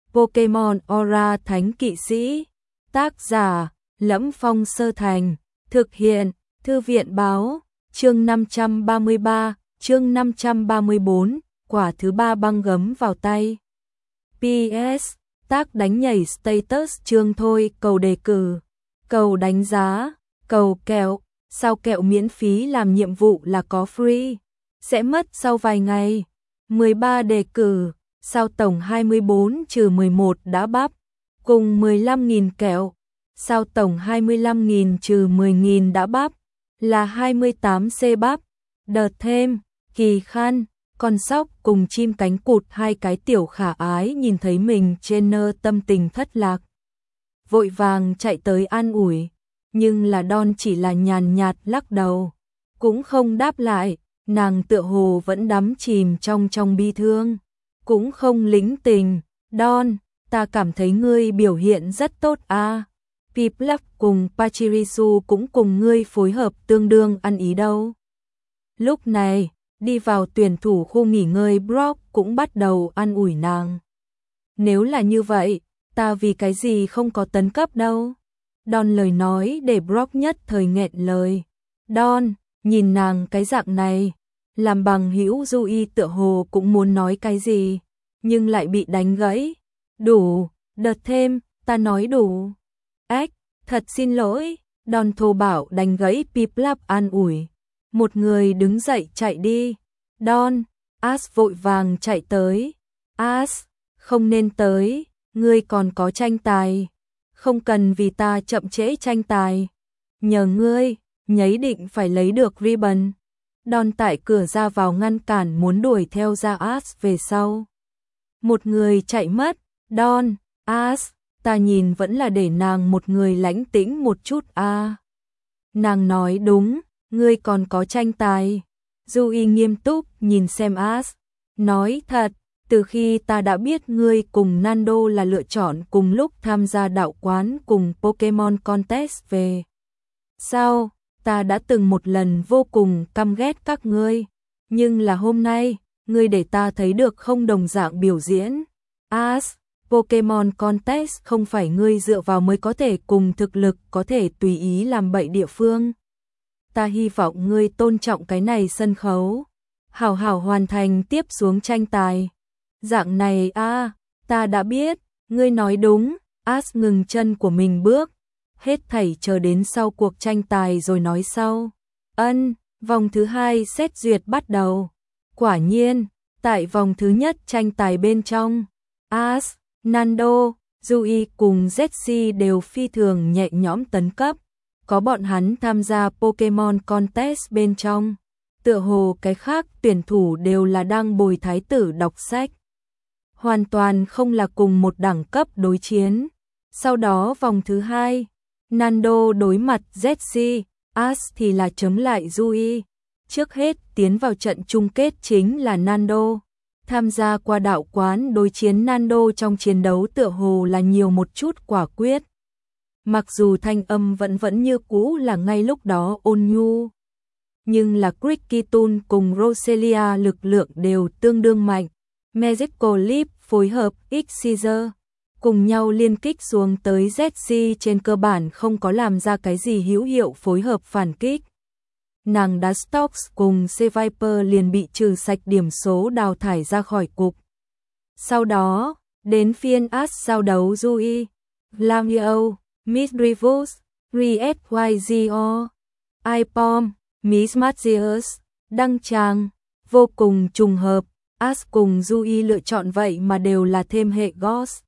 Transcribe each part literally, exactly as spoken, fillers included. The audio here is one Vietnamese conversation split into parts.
Pokemon Aura Thánh Kỵ Sĩ. Tác giả: Lẫm Phong Sơ Thành. Thực hiện: Thư viện báo. Chương năm trăm ba mươi ba, chương năm trăm ba mươi bốn, quả thứ ba băng gấm vào tay. pê ét. Tác đánh nhảy status chương thôi, cầu đề cử, cầu đánh giá, cầu kẹo. Sao kẹo miễn phí làm nhiệm vụ là có free, sẽ mất sau vài ngày. mười ba đề cử, sao tổng hai mươi bốn trừ mười một đã bắp, cùng mười lăm nghìn kẹo. Sao tổng hai mươi lăm nghìn trừ mười nghìn đã bắp, là hai mươi tám xê bắp. Đợt thêm, kỳ khăn, con sóc cùng chim cánh cụt, hai cái tiểu khả ái nhìn thấy mình trên nơ tâm tình thất lạc. Vội vàng chạy tới an ủi, nhưng là Don chỉ là nhàn nhạt lắc đầu, cũng không đáp lại, nàng tựa hồ vẫn đắm chìm trong trong bi thương, cũng không lĩnh tình. Don, ta cảm thấy ngươi biểu hiện rất tốt a. Piplup cùng Pachirisu cũng cùng ngươi phối hợp tương đương ăn ý đâu. Lúc này, đi vào tuyển thủ khu nghỉ ngơi Brock cũng bắt đầu an ủi nàng. Nếu là như vậy, ta vì cái gì không có tấn cấp đâu. Don lời nói để Brock nhất thời nghẹn lời. Don, nhìn nàng cái dạng này, làm bằng hữu Yui tựa hồ cũng muốn nói cái gì, nhưng lại bị đánh gãy. Đủ, đợt thêm, ta nói đủ. Ếch, thật xin lỗi, Don thô bạo đánh gãy Piplup an ủi. Một người đứng dậy chạy đi. Don, Ash vội vàng chạy tới. Ash, không nên tới, ngươi còn có tranh tài. Không cần vì ta chậm trễ tranh tài. Nhờ ngươi, nhấy định phải lấy được ribbon. Don tại cửa ra vào ngăn cản muốn đuổi theo ra Ash về sau. Một người chạy mất. Don, Ash, ta nhìn vẫn là để nàng một người lãnh tĩnh một chút a. À. Nàng nói đúng, ngươi còn có tranh tài. Yui nghiêm túc nhìn xem Ash, nói thật, từ khi ta đã biết ngươi cùng Nando là lựa chọn cùng lúc tham gia đạo quán cùng Pokemon Contest về sau, ta đã từng một lần vô cùng căm ghét các ngươi, nhưng là hôm nay, ngươi để ta thấy được không đồng dạng biểu diễn. Ash, Pokemon Contest không phải ngươi dựa vào mới có thể cùng thực lực có thể tùy ý làm bậy địa phương. Ta hy vọng ngươi tôn trọng cái này sân khấu, hảo hảo hoàn thành tiếp xuống tranh tài. Dạng này a, à, ta đã biết, ngươi nói đúng. Ash ngừng chân của mình bước, hết thảy chờ đến sau cuộc tranh tài rồi nói sau. Ân, vòng thứ hai xét duyệt bắt đầu. Quả nhiên, tại vòng thứ nhất tranh tài bên trong, Ash, Nando, Yui cùng Jessie đều phi thường nhẹ nhõm tấn cấp. Có bọn hắn tham gia Pokemon Contest bên trong, tựa hồ cái khác tuyển thủ đều là đang bồi thái tử đọc sách. Hoàn toàn không là cùng một đẳng cấp đối chiến. Sau đó vòng thứ hai, Nando đối mặt Jessie, Ash thì là chấm lại Yui. Trước hết tiến vào trận chung kết chính là Nando. Tham gia qua đạo quán đối chiến Nando trong chiến đấu tựa hồ là nhiều một chút quả quyết. Mặc dù thanh âm vẫn vẫn như cũ là ngay lúc đó ôn nhu, nhưng là Cricketune cùng Roselia lực lượng đều tương đương mạnh. Magical Leap phối hợp X-Scissor cùng nhau liên kích xuống tới Jessie trên cơ bản không có làm ra cái gì hữu hiệu phối hợp phản kích. Nàng đá Stocks cùng C-Viper liền bị trừ sạch điểm số đào thải ra khỏi cục. Sau đó, đến phiên Ash giao đấu Yui, Glameow, Misdreavus, Rhyhorn, iPom, Mismagius, đăng tràng, vô cùng trùng hợp, Ash cùng Yui lựa chọn vậy mà đều là thêm hệ Ghost.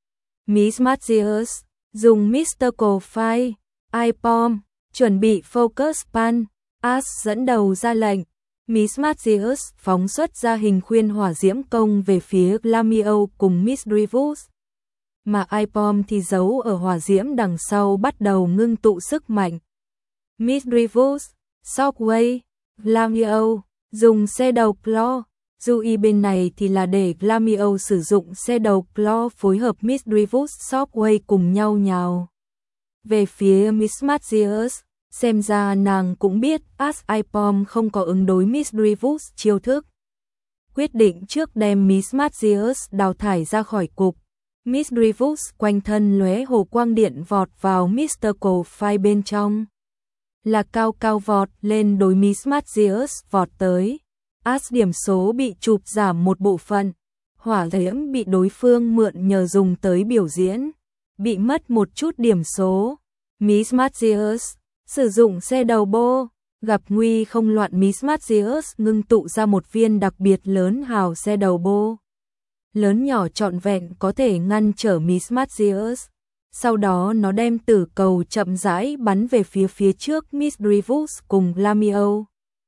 Mismagius dùng Mystical Fire, iPom, chuẩn bị Focus Pan, Ash dẫn đầu ra lệnh, Mismagius phóng xuất ra hình khuyên hỏa diễm công về phía Glameow cùng Misdreavus. Mà iPom thì giấu ở hỏa diễm đằng sau bắt đầu ngưng tụ sức mạnh. Misdreavus, Shockwave, Glameow dùng xe đầu Claw, Yui bên này thì là để Glameow sử dụng xe đầu Claw phối hợp Misdreavus Shockwave cùng nhau nhào về phía Mismagius. Xem ra nàng cũng biết Ash iPom không có ứng đối Misdreavus chiêu thức. Quyết định trước đem Mismagius đào thải ra khỏi cục. Miss Dreyfus quanh thân lóe hồ quang điện vọt vào mít-tơ Coffey bên trong. Là cao cao vọt lên đối Miss Mathias vọt tới. As điểm số bị chụp giảm một bộ phận. Hỏa diễm bị đối phương mượn nhờ dùng tới biểu diễn. Bị mất một chút điểm số. Miss Mathias sử dụng xe đầu bô. Gặp nguy không loạn Miss Mathias ngưng tụ ra một viên đặc biệt lớn hào xe đầu bô. Lớn nhỏ trọn vẹn có thể ngăn trở Miss Mathias. Sau đó nó đem tử cầu chậm rãi bắn về phía phía trước Miss Dreyfus cùng Lamio.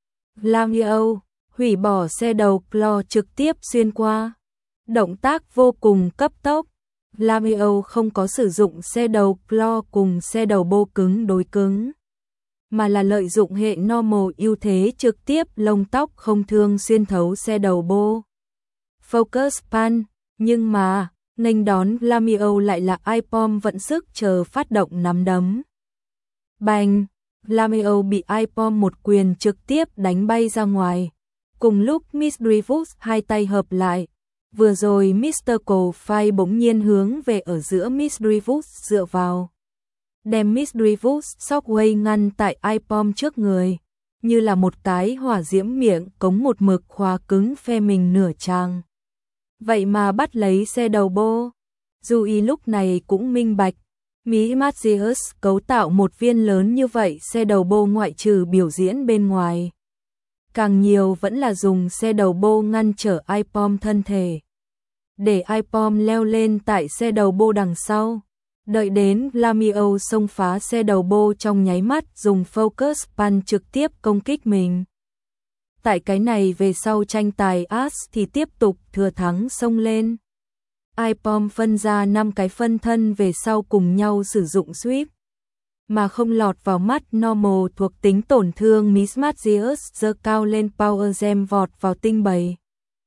Lamio hủy bỏ xe đầu Claw trực tiếp xuyên qua. Động tác vô cùng cấp tốc. Lamio không có sử dụng xe đầu Claw cùng xe đầu bô cứng đối cứng, mà là lợi dụng hệ normal ưu thế trực tiếp lông tóc không thương xuyên thấu xe đầu bô. Focus Pan, nhưng mà, nghênh đón Lamio lại là iPom vận sức chờ phát động nắm đấm. Bành, Lamio bị iPom một quyền trực tiếp đánh bay ra ngoài. Cùng lúc Miss Dreyfus hai tay hợp lại, vừa rồi mít-tơ Coffey bỗng nhiên hướng về ở giữa Miss Dreyfus dựa vào. Đem Miss Dreyfus Shockwave ngăn tại iPom trước người, như là một cái hỏa diễm miệng cống một mực khóa cứng phe mình nửa trang. Vậy mà bắt lấy xe đầu bô. Dewey lúc này cũng minh bạch, Miss Mathias cấu tạo một viên lớn như vậy xe đầu bô ngoại trừ biểu diễn bên ngoài. Càng nhiều vẫn là dùng xe đầu bô ngăn trở iPom thân thể. Để iPom leo lên tại xe đầu bô đằng sau. Đợi đến Lamio xông phá xe đầu bô trong nháy mắt dùng Focus Punch trực tiếp công kích mình. Tại cái này về sau tranh tài As thì tiếp tục thừa thắng xông lên. iPom phân ra năm cái phân thân về sau cùng nhau sử dụng sweep. Mà không lọt vào mắt normal thuộc tính tổn thương Miss Mathias giơ cao lên Power Gem vọt vào tinh bầy.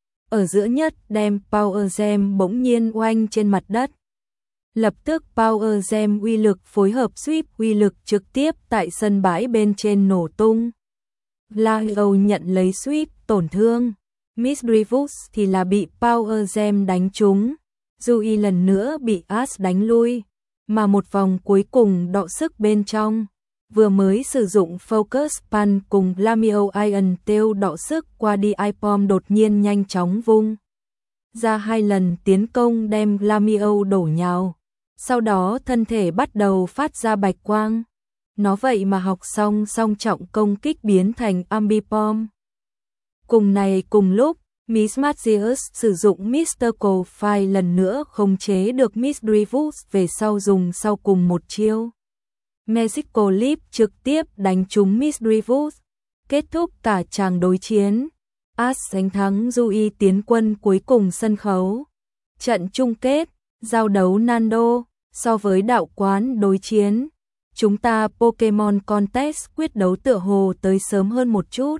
Ở giữa nhất đem Power Gem bỗng nhiên oanh trên mặt đất. Lập tức Power Gem uy lực phối hợp sweep uy lực trực tiếp tại sân bãi bên trên nổ tung. Lamio nhận lấy sweep tổn thương. Miss Dreyfus thì là bị Power Gem đánh trúng. Dewey lần nữa bị As đánh lui. Mà một vòng cuối cùng đọ sức bên trong. Vừa mới sử dụng Focus Punch cùng Lamio Iron Tail đọ sức qua đi iPom đột nhiên nhanh chóng vung ra hai lần tiến công đem Lamio đổ nhào. Sau đó thân thể bắt đầu phát ra bạch quang. Nó vậy mà học xong song trọng công kích biến thành Ambipom. Cùng này cùng lúc, Miss Mathias sử dụng mít-tơ Coffey lần nữa khống chế được Miss Dreyfus về sau dùng sau cùng một chiêu. Magical Leap trực tiếp đánh trúng Miss Dreyfus, kết thúc cả tràng đối chiến. As giành thắng Dewey tiến quân cuối cùng sân khấu. Trận chung kết, giao đấu Nando, so với đạo quán đối chiến. Chúng ta Pokemon Contest quyết đấu tựa hồ tới sớm hơn một chút.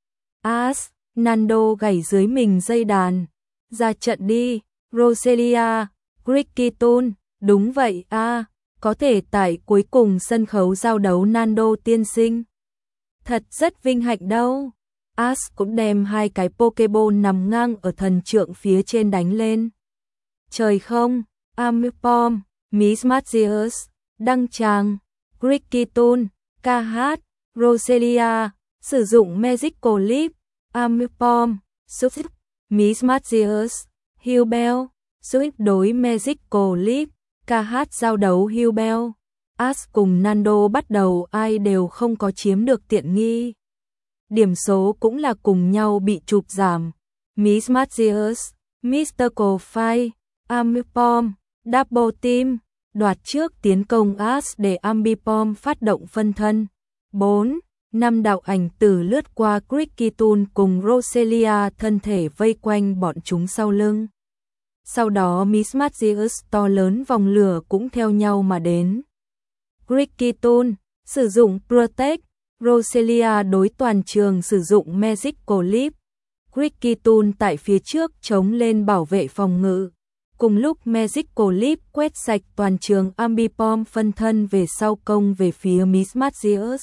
As, Nando gảy dưới mình dây đàn. Ra trận đi, Roselia, Cricketune, đúng vậy a, à, có thể tại cuối cùng sân khấu giao đấu Nando tiên sinh. Thật rất vinh hạnh đâu. As cũng đem hai cái Pokeball nằm ngang ở thần trượng phía trên đánh lên. Trời không, Ambipom, Miss Mathias, đăng tràng, Cricketune, ca hát, Roselia, sử dụng Magical Leap, Ambipom, Swift, Miss Mathias, Hillbell, Swift đối Magical Leap, ca hát giao đấu Hillbell. As cùng Nando bắt đầu ai đều không có chiếm được tiện nghi. Điểm số cũng là cùng nhau bị chụp giảm. Miss Mathias, mít-tơ Coffey, Ambipom, Double Team, đoạt trước tiến công As để Ambipom phát động phân thân. bốn. Năm đạo ảnh tử lướt qua Cricketune cùng Roselia thân thể vây quanh bọn chúng sau lưng. Sau đó Miss Mathias to lớn vòng lửa cũng theo nhau mà đến. Cricketune sử dụng Protect, Roselia đối toàn trường sử dụng Magical Leap. Cricketune tại phía trước chống lên bảo vệ phòng ngự. Cùng lúc Magical Leap quét sạch toàn trường Ambipom phân thân về sau công về phía Miss Mathias.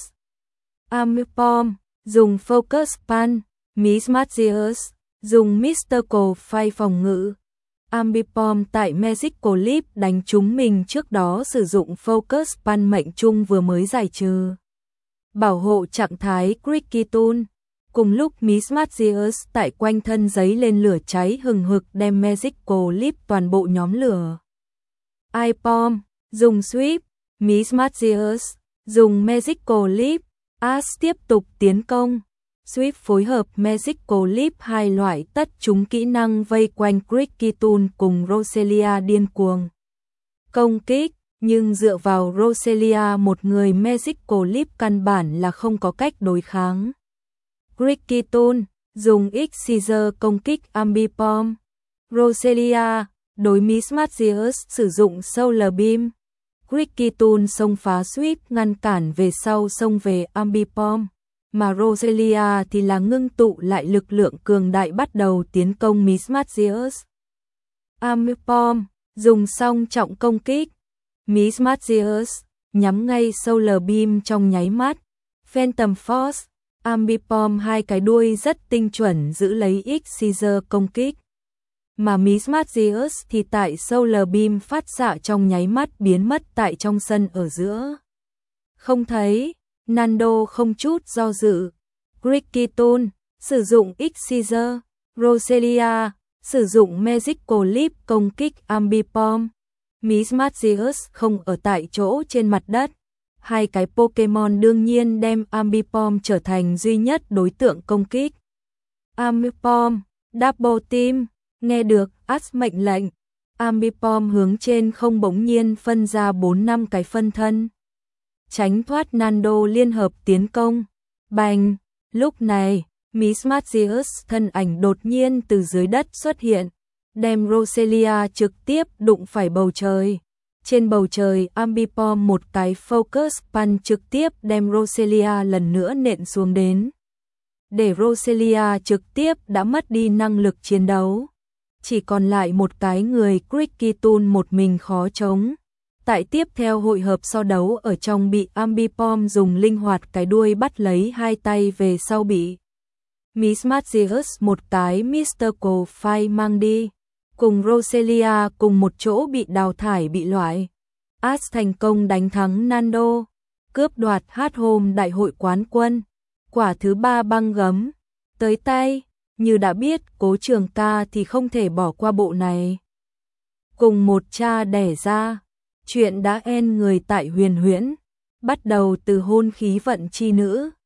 Ambipom dùng Focus Punch, Miss Mathias dùng mít-tơ Coffey phòng ngự. Ambipom tại Magic Clip đánh trúng mình trước đó sử dụng Focus Pan mệnh trung vừa mới giải trừ. Bảo hộ trạng thái Cricky Tool. Cùng lúc Miss Magius tại quanh thân giấy lên lửa cháy hừng hực đem Magic Clip toàn bộ nhóm lửa. iPom dùng Sweep, Miss Magius dùng Magic Clip, As tiếp tục tiến công. Sweep phối hợp Magic Clip hai loại tất chúng kỹ năng vây quanh Cricky Tool cùng Roselia điên cuồng công kích, nhưng dựa vào Roselia một người Magic Clip căn bản là không có cách đối kháng. Cricky Tool dùng X-Scissor công kích Ambipom. Roselia đối Miss Magius sử dụng Solar Beam. Cricky Tool xông phá Sweep ngăn cản về sau xông về Ambipom, mà Roselia thì là ngưng tụ lại lực lượng cường đại bắt đầu tiến công Miss Magius. Ambipom dùng song trọng công kích. Miss Magius nhắm ngay Solar Beam trong nháy mắt. Phantom Force, Ambipom hai cái đuôi rất tinh chuẩn giữ lấy X-Scissor công kích, mà Miss Magius thì tại Solar Beam phát xạ trong nháy mắt biến mất tại trong sân ở giữa. Không thấy, Nando không chút do dự. Cricky Tool sử dụng X-Scissor, Roselia sử dụng Magic Clip công kích Ambipom. Miss Magius không ở tại chỗ trên mặt đất. Hai cái Pokemon đương nhiên đem Ambipom trở thành duy nhất đối tượng công kích. Ambipom, Double Team, nghe được As mệnh lệnh. Ambipom hướng trên không bỗng nhiên phân ra bốn năm cái phân thân. Tránh thoát Nando liên hợp tiến công. Bành! Lúc này, Miss Magius thân ảnh đột nhiên từ dưới đất xuất hiện, đem Roselia trực tiếp đụng phải bầu trời. Trên bầu trời, Ambipom một cái Focus Punch trực tiếp đem Roselia lần nữa nện xuống đến. Để Roselia trực tiếp đã mất đi năng lực chiến đấu. Chỉ còn lại một cái người Cricky Tool một mình khó chống. Tại tiếp theo hội hợp so đấu ở trong bị Ambipom dùng linh hoạt cái đuôi bắt lấy hai tay về sau bị Miss Magius một cái Mystical Fire mang đi. Cùng Roselia cùng một chỗ bị đào thải bị loại. As thành công đánh thắng Nando, cướp đoạt Hát Home đại hội quán quân. Quả thứ ba băng gấm tới tay, như đã biết Cố Trường Ca thì không thể bỏ qua bộ này. Cùng một cha đẻ ra, chuyện đã end người tại Huyền Huyễn, bắt đầu từ hôn khí vận chi nữ.